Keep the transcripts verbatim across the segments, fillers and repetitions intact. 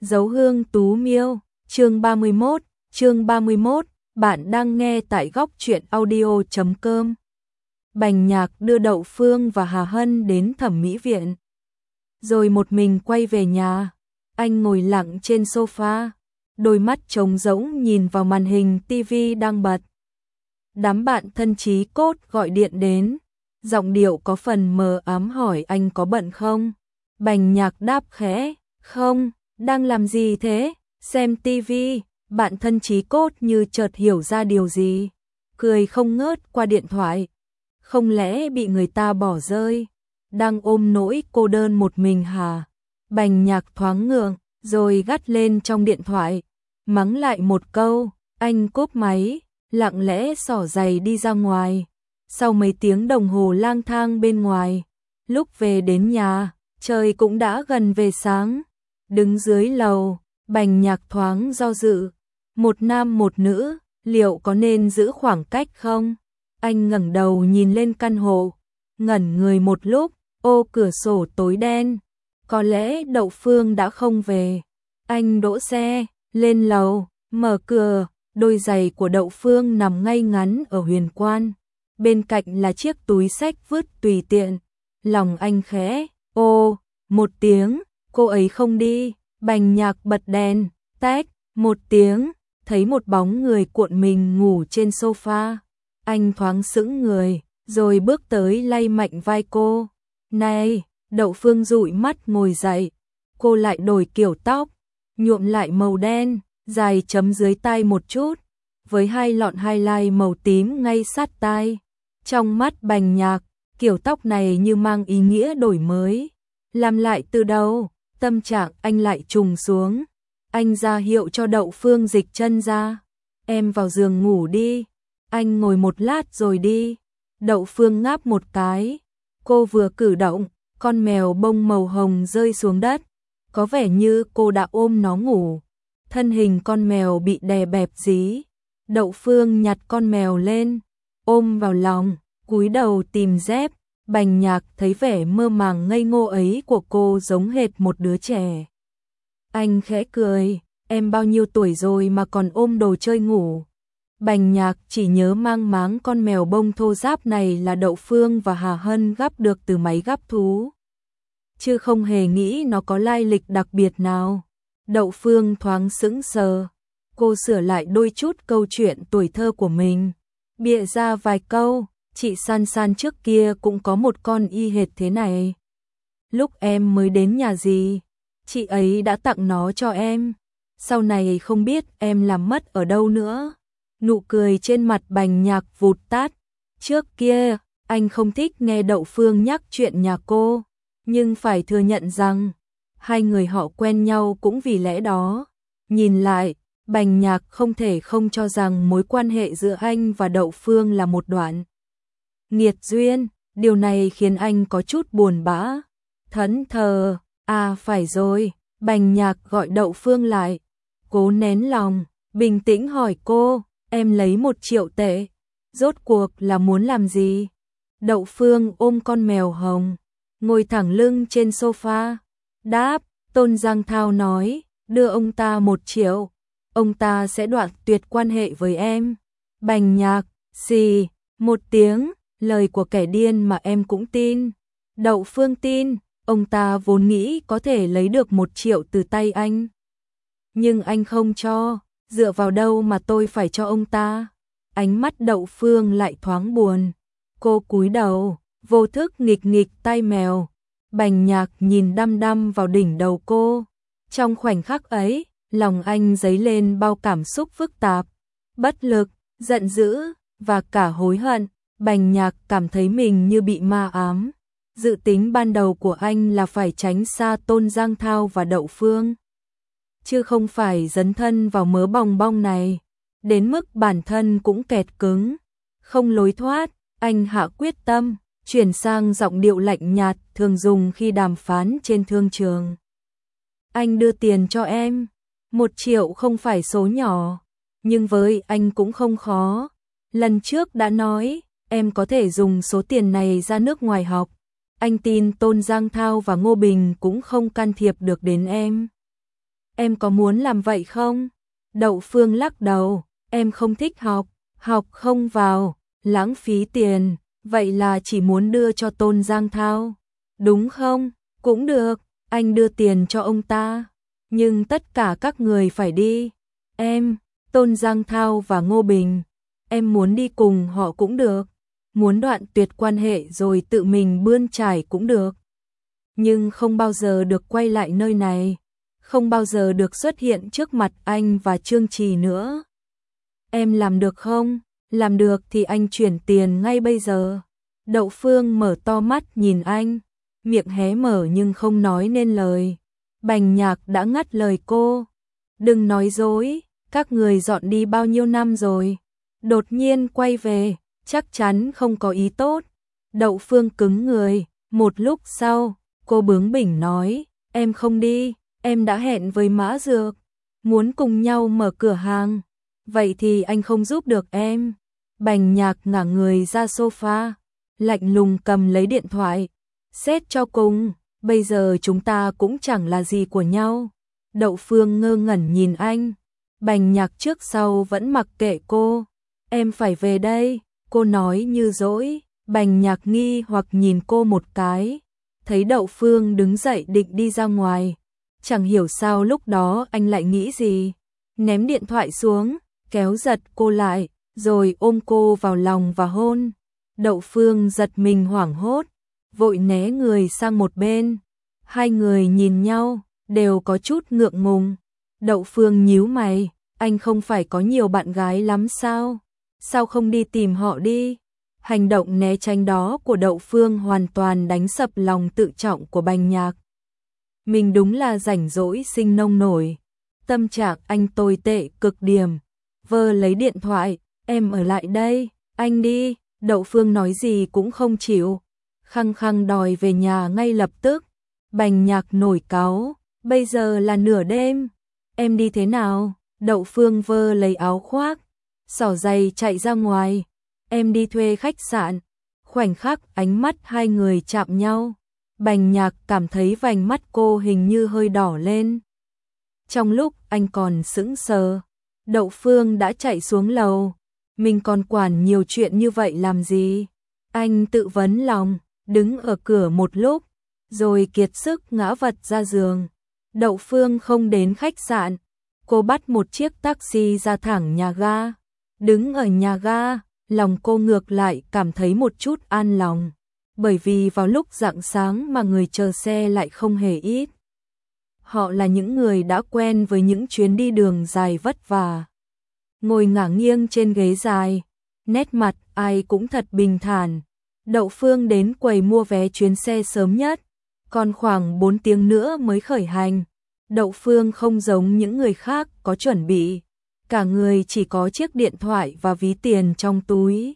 Dấu hương tú miêu, chương ba mươi mốt, chương ba mươi mốt, bạn đang nghe tại góc truyện audio chấm com. Bành Nhạc đưa Đậu Phương và Hà Hân đến thẩm mỹ viện, rồi một mình quay về nhà. Anh ngồi lặng trên sofa, đôi mắt trống rỗng nhìn vào màn hình tivi đang bật. Đám bạn thân chí cốt gọi điện đến, giọng điệu có phần mờ ám hỏi anh có bận không. Bành Nhạc đáp khẽ, không, đang làm gì thế, xem tivi. Bạn thân chí cốt như chợt hiểu ra điều gì, cười không ngớt qua điện thoại. Không lẽ bị người ta bỏ rơi, đang ôm nỗi cô đơn một mình hả? Bành Nhạc thoáng ngượng, rồi gắt lên trong điện thoại, mắng lại một câu. Anh cúp máy, lặng lẽ xỏ giày đi ra ngoài. Sau mấy tiếng đồng hồ lang thang bên ngoài, lúc về đến nhà, trời cũng đã gần về sáng. Đứng dưới lầu, Bành Nhạc thoáng do dự. Một nam một nữ, liệu có nên giữ khoảng cách không? Anh ngẩng đầu nhìn lên căn hộ, ngẩn người một lúc. Ô cửa sổ tối đen, có lẽ Đậu Phương đã không về. Anh đỗ xe, lên lầu, mở cửa. Đôi giày của Đậu Phương nằm ngay ngắn ở huyền quan, bên cạnh là chiếc túi xách vứt tùy tiện. Lòng anh khẽ, ô, một tiếng, cô ấy không đi. Bành Nhạc bật đèn, tách, một tiếng, thấy một bóng người cuộn mình ngủ trên sofa. Anh thoáng sững người, rồi bước tới lay mạnh vai cô. Này, Đậu Phương dụi mắt ngồi dậy. Cô lại đổi kiểu tóc, nhuộm lại màu đen, dài chấm dưới tai một chút, với hai lọn highlight màu tím ngay sát tai. Trong mắt Bành Nhạc, kiểu tóc này như mang ý nghĩa đổi mới. Làm lại từ đầu, tâm trạng anh lại trùng xuống. Anh ra hiệu cho Đậu Phương dịch chân ra. Em vào giường ngủ đi. Anh ngồi một lát rồi đi. Đậu Phương ngáp một cái. Cô vừa cử động, con mèo bông màu hồng rơi xuống đất. Có vẻ như cô đã ôm nó ngủ. Thân hình con mèo bị đè bẹp dí. Đậu Phương nhặt con mèo lên, ôm vào lòng, cúi đầu tìm dép. Bành Nhạc thấy vẻ mơ màng ngây ngô ấy của cô giống hệt một đứa trẻ. Anh khẽ cười, em bao nhiêu tuổi rồi mà còn ôm đồ chơi ngủ. Bành Nhạc chỉ nhớ mang máng con mèo bông thô ráp này là Đậu Phương và Hà Hân gắp được từ máy gắp thú, chứ không hề nghĩ nó có lai lịch đặc biệt nào. Đậu Phương thoáng sững sờ, cô sửa lại đôi chút câu chuyện tuổi thơ của mình, bịa ra vài câu. Chị San San trước kia cũng có một con y hệt thế này. Lúc em mới đến nhà dì, chị ấy đã tặng nó cho em. Sau này không biết em làm mất ở đâu nữa. Nụ cười trên mặt Bành Nhạc vụt tắt. Trước kia, anh không thích nghe Đậu Phương nhắc chuyện nhà cô, nhưng phải thừa nhận rằng hai người họ quen nhau cũng vì lẽ đó. Nhìn lại, Bành Nhạc không thể không cho rằng mối quan hệ giữa anh và Đậu Phương là một đoạn nghiệt duyên. Điều này khiến anh có chút buồn bã, thẫn thờ. À phải rồi, Bành Nhạc gọi Đậu Phương lại, cố nén lòng, bình tĩnh hỏi cô, em lấy một triệu tệ, rốt cuộc là muốn làm gì? Đậu Phương ôm con mèo hồng, ngồi thẳng lưng trên sofa, đáp, Tôn Giang Thao nói, đưa ông ta một triệu, ông ta sẽ đoạn tuyệt quan hệ với em. Bành Nhạc, xì, một tiếng, lời của kẻ điên mà em cũng tin. Đậu Phương tin, ông ta vốn nghĩ có thể lấy được một triệu từ tay anh. Nhưng anh không cho, dựa vào đâu mà tôi phải cho ông ta? Ánh mắt Đậu Phương lại thoáng buồn. Cô cúi đầu, vô thức nghịch nghịch tai mèo. Bành Nhạc nhìn đăm đăm vào đỉnh đầu cô. Trong khoảnh khắc ấy, lòng anh dấy lên bao cảm xúc phức tạp, bất lực, giận dữ, và cả hối hận. Bành Nhạc cảm thấy mình như bị ma ám. Dự tính ban đầu của anh là phải tránh xa Tôn Giang Thao và Đậu Phương, chứ không phải dấn thân vào mớ bòng bong này. Đến mức bản thân cũng kẹt cứng, không lối thoát, anh hạ quyết tâm, chuyển sang giọng điệu lạnh nhạt thường dùng khi đàm phán trên thương trường. Anh đưa tiền cho em, một triệu không phải số nhỏ, nhưng với anh cũng không khó. Lần trước đã nói, em có thể dùng số tiền này ra nước ngoài học. Anh tin Tôn Giang Thao và Ngô Bình cũng không can thiệp được đến em. em có muốn làm vậy không? Đậu Phương lắc đầu, em không thích học, học không vào, lãng phí tiền, vậy là chỉ muốn đưa cho Tôn Giang Thao, đúng không? Cũng được, anh đưa tiền cho ông ta, nhưng tất cả các người phải đi. Em, Tôn Giang Thao và Ngô Bình, em muốn đi cùng họ cũng được, muốn đoạn tuyệt quan hệ rồi tự mình bươn trải cũng được. Nhưng không bao giờ được quay lại nơi này, không bao giờ được xuất hiện trước mặt anh và Trương Trì nữa. Em làm được không? Làm được thì anh chuyển tiền ngay bây giờ. Đậu Phương mở to mắt nhìn anh, miệng hé mở nhưng không nói nên lời. Bành Nhạc đã ngắt lời cô. Đừng nói dối, các người dọn đi bao nhiêu năm rồi? Đột nhiên quay về, chắc chắn không có ý tốt. Đậu Phương cứng người, một lúc sau, cô bướng bỉnh nói, em không đi, em đã hẹn với Mã Dược, muốn cùng nhau mở cửa hàng. Vậy thì anh không giúp được em. Bành Nhạc ngả người ra sofa, lạnh lùng cầm lấy điện thoại. Xét cho cùng, bây giờ chúng ta cũng chẳng là gì của nhau. Đậu Phương ngơ ngẩn nhìn anh. Bành Nhạc trước sau vẫn mặc kệ cô. Em phải về đây, cô nói như dỗi. Bành Nhạc nghi hoặc nhìn cô một cái, thấy Đậu Phương đứng dậy định đi ra ngoài. Chẳng hiểu sao lúc đó anh lại nghĩ gì. Ném điện thoại xuống, kéo giật cô lại, rồi ôm cô vào lòng và hôn. Đậu Phương giật mình hoảng hốt, vội né người sang một bên. Hai người nhìn nhau, đều có chút ngượng ngùng. Đậu Phương nhíu mày, anh không phải có nhiều bạn gái lắm sao? Sao không đi tìm họ đi? Hành động né tránh đó của Đậu Phương hoàn toàn đánh sập lòng tự trọng của Bành Nhạc. Mình đúng là rảnh rỗi sinh nông nổi. Tâm trạng anh tồi tệ cực điểm. Vơ lấy điện thoại, em ở lại đây, anh đi. Đậu Phương nói gì cũng không chịu, khăng khăng đòi về nhà ngay lập tức. Bành Nhạc nổi cáu, bây giờ là nửa đêm, em đi thế nào? Đậu Phương vơ lấy áo khoác, xỏ giày chạy ra ngoài. Em đi thuê khách sạn. Khoảnh khắc ánh mắt hai người chạm nhau, Bành Nhạc cảm thấy vành mắt cô hình như hơi đỏ lên. Trong lúc anh còn sững sờ, Đậu Phương đã chạy xuống lầu. Mình còn quản nhiều chuyện như vậy làm gì? Anh tự vấn lòng, đứng ở cửa một lúc, rồi kiệt sức ngã vật ra giường. Đậu Phương không đến khách sạn, cô bắt một chiếc taxi ra thẳng nhà ga. Đứng ở nhà ga, lòng cô ngược lại cảm thấy một chút an lòng, bởi vì vào lúc rạng sáng mà người chờ xe lại không hề ít. Họ là những người đã quen với những chuyến đi đường dài vất vả. Ngồi ngả nghiêng trên ghế dài, nét mặt ai cũng thật bình thản. Đậu Phương đến quầy mua vé chuyến xe sớm nhất, còn khoảng bốn tiếng nữa mới khởi hành. Đậu Phương không giống những người khác có chuẩn bị, cả người chỉ có chiếc điện thoại và ví tiền trong túi.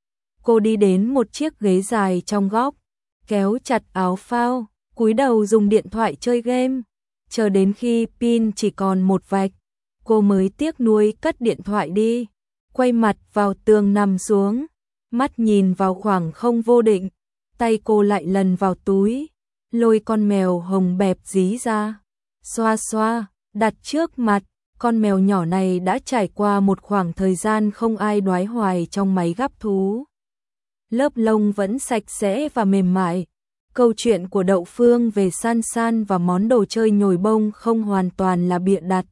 Cô đi đến một chiếc ghế dài trong góc, kéo chặt áo phao, cúi đầu dùng điện thoại chơi game, chờ đến khi pin chỉ còn một vạch, cô mới tiếc nuối cất điện thoại đi, quay mặt vào tường nằm xuống, mắt nhìn vào khoảng không vô định, tay cô lại lần vào túi, lôi con mèo hồng bẹp dí ra, xoa xoa, đặt trước mặt. Con mèo nhỏ này đã trải qua một khoảng thời gian không ai đoái hoài trong máy gắp thú. Lớp lông vẫn sạch sẽ và mềm mại. Câu chuyện của Đậu Phương về San San và món đồ chơi nhồi bông không hoàn toàn là bịa đặt.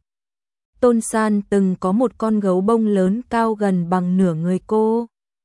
Tôn San từng có một con gấu bông lớn cao gần bằng nửa người cô,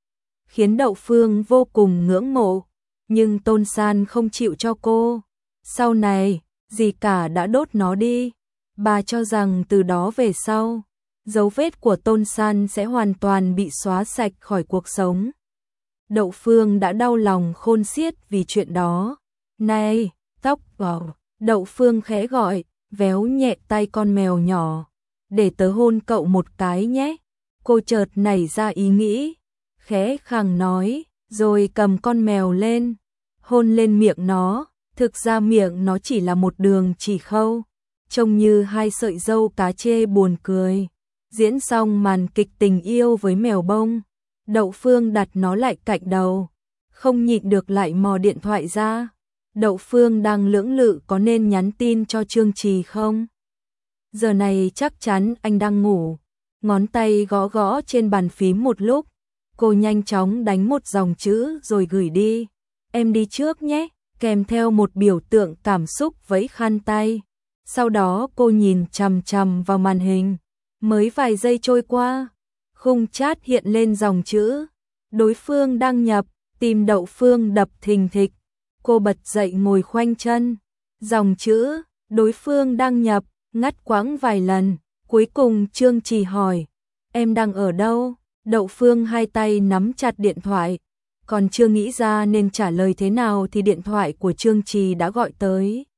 khiến Đậu Phương vô cùng ngưỡng mộ, nhưng Tôn San không chịu cho cô. Sau này, dì cả đã đốt nó đi. Bà cho rằng từ đó về sau, dấu vết của Tôn San sẽ hoàn toàn bị xóa sạch khỏi cuộc sống. Đậu Phương đã đau lòng khôn xiết vì chuyện đó. Này, tóc vào. Đậu Phương khẽ gọi, véo nhẹ tay con mèo nhỏ. Để tớ hôn cậu một cái nhé. Cô chợt nảy ra ý nghĩ, khẽ khàng nói, rồi cầm con mèo lên, hôn lên miệng nó. Thực ra miệng nó chỉ là một đường chỉ khâu, trông như hai sợi râu cá chê buồn cười. Diễn xong màn kịch tình yêu với mèo bông, Đậu Phương đặt nó lại cạnh đầu, không nhịn được lại mò điện thoại ra. Đậu Phương đang lưỡng lự có nên nhắn tin cho Trương Trì không? giờ này chắc chắn anh đang ngủ. Ngón tay gõ gõ trên bàn phím một lúc, cô nhanh chóng đánh một dòng chữ rồi gửi đi. Em đi trước nhé, kèm theo một biểu tượng cảm xúc vẫy khăn tay. Sau đó cô nhìn chằm chằm vào màn hình. Mới vài giây trôi qua, khung chat hiện lên dòng chữ. Đối phương đăng nhập, tim Đậu Phương đập thình thịch. Cô bật dậy ngồi khoanh chân. Dòng chữ, đối phương đăng nhập, ngắt quãng vài lần. Cuối cùng Trương Trì hỏi, em đang ở đâu? Đậu Phương hai tay nắm chặt điện thoại. Còn chưa nghĩ ra nên trả lời thế nào thì điện thoại của Trương Trì đã gọi tới.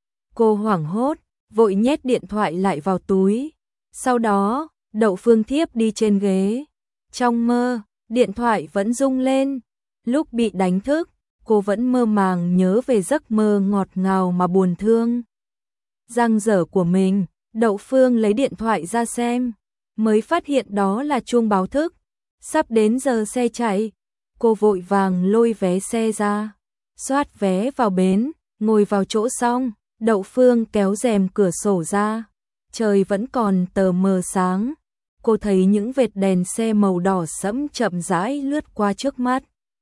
Cô hoảng hốt, vội nhét điện thoại lại vào túi. Sau đó, Đậu Phương thiếp đi trên ghế. Trong mơ, điện thoại vẫn rung lên. Lúc bị đánh thức, cô vẫn mơ màng nhớ về giấc mơ ngọt ngào mà buồn thương. Dang dở của mình, Đậu Phương lấy điện thoại ra xem, mới phát hiện đó là chuông báo thức. Sắp đến giờ xe chạy, cô vội vàng lôi vé xe ra, soát vé vào bến, ngồi vào chỗ xong, Đậu Phương kéo rèm cửa sổ ra. Trời vẫn còn tờ mờ sáng, cô thấy những vệt đèn xe màu đỏ sẫm chậm rãi lướt qua trước mắt.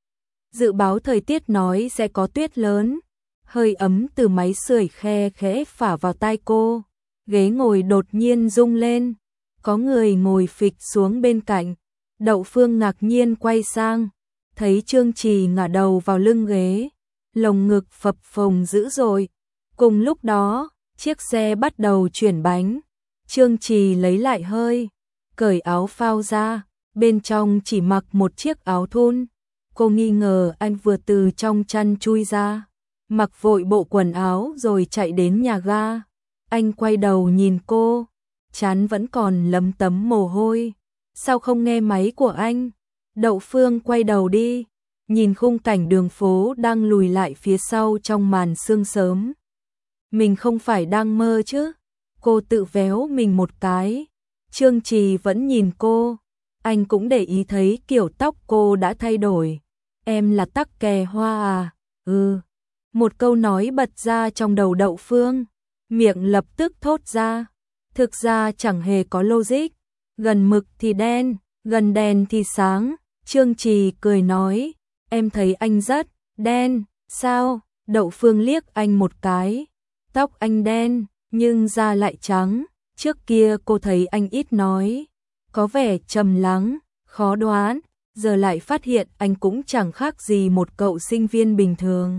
Dự báo thời tiết nói sẽ có tuyết lớn, hơi ấm từ máy sưởi khe khẽ phả vào tai cô. Ghế ngồi đột nhiên rung lên, có người ngồi phịch xuống bên cạnh. Đậu Phương ngạc nhiên quay sang, thấy Trương Trì ngả đầu vào lưng ghế, lồng ngực phập phồng dữ dội. Cùng lúc đó, chiếc xe bắt đầu chuyển bánh. Trương Trì lấy lại hơi, cởi áo phao ra, bên trong chỉ mặc một chiếc áo thun. Cô nghi ngờ anh vừa từ trong chăn chui ra, mặc vội bộ quần áo rồi chạy đến nhà ga. Anh quay đầu nhìn cô, trán vẫn còn lấm tấm mồ hôi. Sao không nghe máy của anh? Đậu Phương quay đầu đi, nhìn khung cảnh đường phố đang lùi lại phía sau trong màn sương sớm. Mình không phải đang mơ chứ? Cô tự véo mình một cái. Trương Trì vẫn nhìn cô, anh cũng để ý thấy kiểu tóc cô đã thay đổi. Em là tắc kè hoa à? Ừ. Một câu nói bật ra trong đầu Đậu Phương, miệng lập tức thốt ra. Thực ra chẳng hề có logic, gần mực thì đen, gần đèn thì sáng. Trương Trì cười nói, em thấy anh rất đen, sao? Đậu Phương liếc anh một cái, tóc anh đen, nhưng da lại trắng. Trước kia cô thấy anh ít nói, có vẻ trầm lắng, khó đoán, giờ lại phát hiện anh cũng chẳng khác gì một cậu sinh viên bình thường.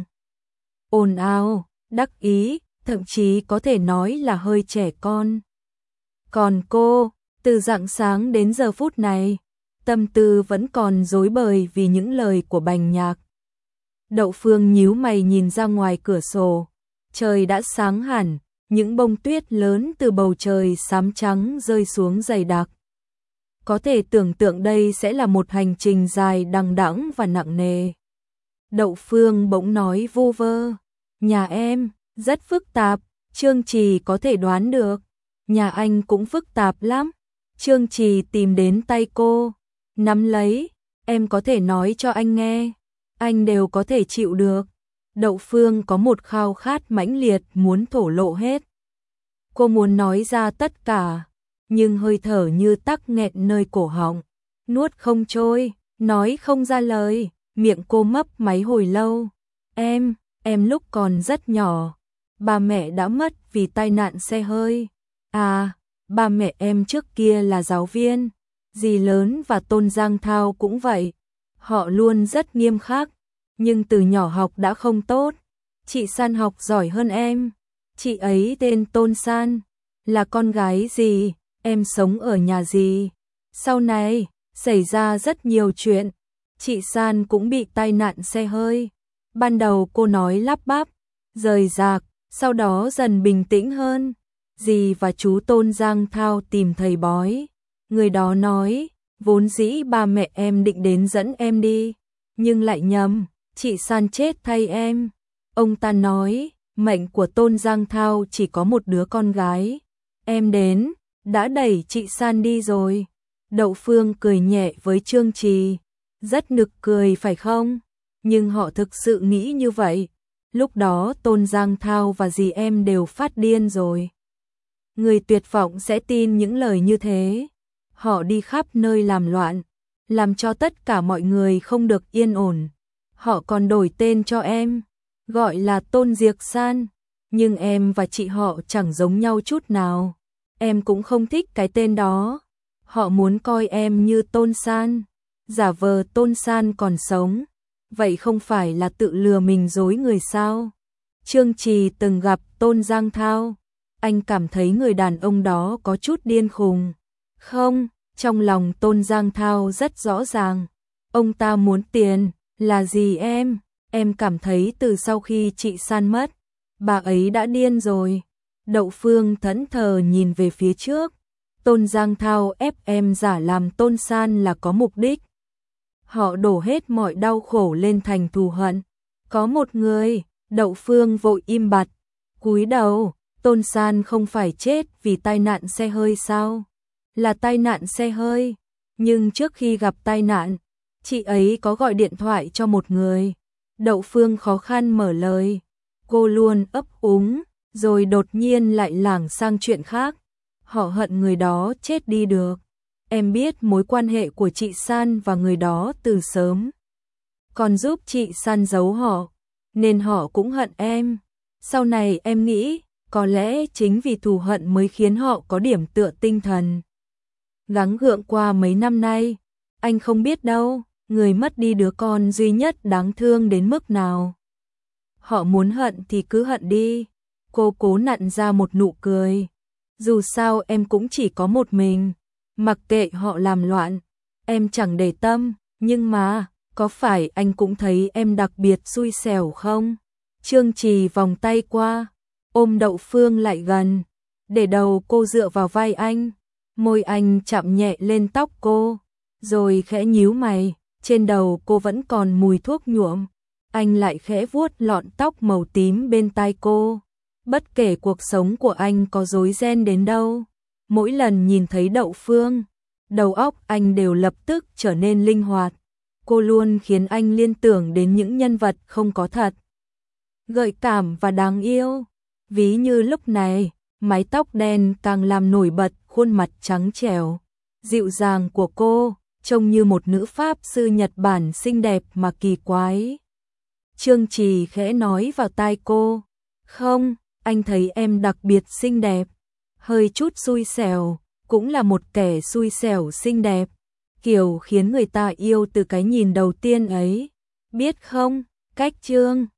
Ồn ào, đắc ý, thậm chí có thể nói là hơi trẻ con. Còn cô, từ rạng sáng đến giờ phút này, tâm tư vẫn còn rối bời vì những lời của Bành Nhạc. Đậu Phương nhíu mày nhìn ra ngoài cửa sổ, trời đã sáng hẳn, những bông tuyết lớn từ bầu trời xám trắng rơi xuống dày đặc. Có thể tưởng tượng đây sẽ là một hành trình dài đằng đẵng và nặng nề. Đậu Phương bỗng nói vu vơ, nhà em rất phức tạp. Trương Trì có thể đoán được, nhà anh cũng phức tạp lắm. Trương Trì tìm đến tay cô, nắm lấy, em có thể nói cho anh nghe, anh đều có thể chịu được. Đậu Phương có một khao khát mãnh liệt muốn thổ lộ hết. Cô muốn nói ra tất cả, nhưng hơi thở như tắc nghẹn nơi cổ họng, nuốt không trôi, nói không ra lời, miệng cô mấp máy hồi lâu. Em, em lúc còn rất nhỏ, ba mẹ đã mất vì tai nạn xe hơi. À, ba mẹ em trước kia là giáo viên, dì lớn và Tôn Giang Thao cũng vậy. Họ luôn rất nghiêm khắc, nhưng từ nhỏ học đã không tốt. Chị San học giỏi hơn em, chị ấy tên Tôn San, là con gái dì, em sống ở nhà dì. Sau này, xảy ra rất nhiều chuyện, chị San cũng bị tai nạn xe hơi. Ban đầu cô nói lắp bắp, rời rạc, sau đó dần bình tĩnh hơn. Dì và chú Tôn Giang Thao tìm thầy bói. Người đó nói, vốn dĩ ba mẹ em định đến dẫn em đi, nhưng lại nhầm, chị San chết thay em. Ông ta nói, mệnh của Tôn Giang Thao chỉ có một đứa con gái. Em đến, đã đẩy chị San đi rồi. Đậu Phương cười nhẹ với Trương Trì. Rất nực cười phải không? Nhưng họ thực sự nghĩ như vậy. Lúc đó Tôn Giang Thao và dì em đều phát điên rồi. Người tuyệt vọng sẽ tin những lời như thế. Họ đi khắp nơi làm loạn, làm cho tất cả mọi người không được yên ổn. Họ còn đổi tên cho em, gọi là Tôn Diệc San. Nhưng em và chị họ chẳng giống nhau chút nào. Em cũng không thích cái tên đó. Họ muốn coi em như Tôn San, giả vờ Tôn San còn sống. Vậy không phải là tự lừa mình dối người sao? Trương Trì từng gặp Tôn Giang Thao. Anh cảm thấy người đàn ông đó có chút điên khùng. Không, trong lòng Tôn Giang Thao rất rõ ràng. Ông ta muốn tiền, là gì em? Em cảm thấy từ sau khi chị San mất, bà ấy đã điên rồi. Đậu Phương thẫn thờ nhìn về phía trước. Tôn Giang Thao ép em giả làm Tôn San là có mục đích. Họ đổ hết mọi đau khổ lên thành thù hận. Có một người, Đậu Phương vội im bặt, cúi đầu. Tôn San không phải chết vì tai nạn xe hơi sao? Là tai nạn xe hơi. Nhưng trước khi gặp tai nạn, chị ấy có gọi điện thoại cho một người. Đậu Phương khó khăn mở lời. Cô luôn ấp úng, rồi đột nhiên lại lảng sang chuyện khác. Họ hận người đó chết đi được. Em biết mối quan hệ của chị San và người đó từ sớm. Còn giúp chị San giấu họ, nên họ cũng hận em. Sau này em nghĩ, có lẽ chính vì thù hận mới khiến họ có điểm tựa tinh thần. Gắng gượng qua mấy năm nay, anh không biết đâu, người mất đi đứa con duy nhất đáng thương đến mức nào. Họ muốn hận thì cứ hận đi. Cô cố nặn ra một nụ cười. Dù sao em cũng chỉ có một mình, mặc kệ họ làm loạn, em chẳng để tâm, nhưng mà, có phải anh cũng thấy em đặc biệt xui xẻo không? Trương Trì vòng tay qua, ôm Đậu Phương lại gần, để đầu cô dựa vào vai anh, môi anh chạm nhẹ lên tóc cô, rồi khẽ nhíu mày, trên đầu cô vẫn còn mùi thuốc nhuộm, anh lại khẽ vuốt lọn tóc màu tím bên tai cô. Bất kể cuộc sống của anh có rối ren đến đâu, mỗi lần nhìn thấy Đậu Phương, đầu óc anh đều lập tức trở nên linh hoạt. Cô luôn khiến anh liên tưởng đến những nhân vật không có thật, gợi cảm và đáng yêu. Ví như lúc này, mái tóc đen càng làm nổi bật khuôn mặt trắng trẻo, dịu dàng của cô, trông như một nữ pháp sư Nhật Bản xinh đẹp mà kỳ quái. Trương Trì khẽ nói vào tai cô, không, anh thấy em đặc biệt xinh đẹp, hơi chút xui xẻo, cũng là một kẻ xui xẻo xinh đẹp, kiểu khiến người ta yêu từ cái nhìn đầu tiên ấy, biết không, cách Trương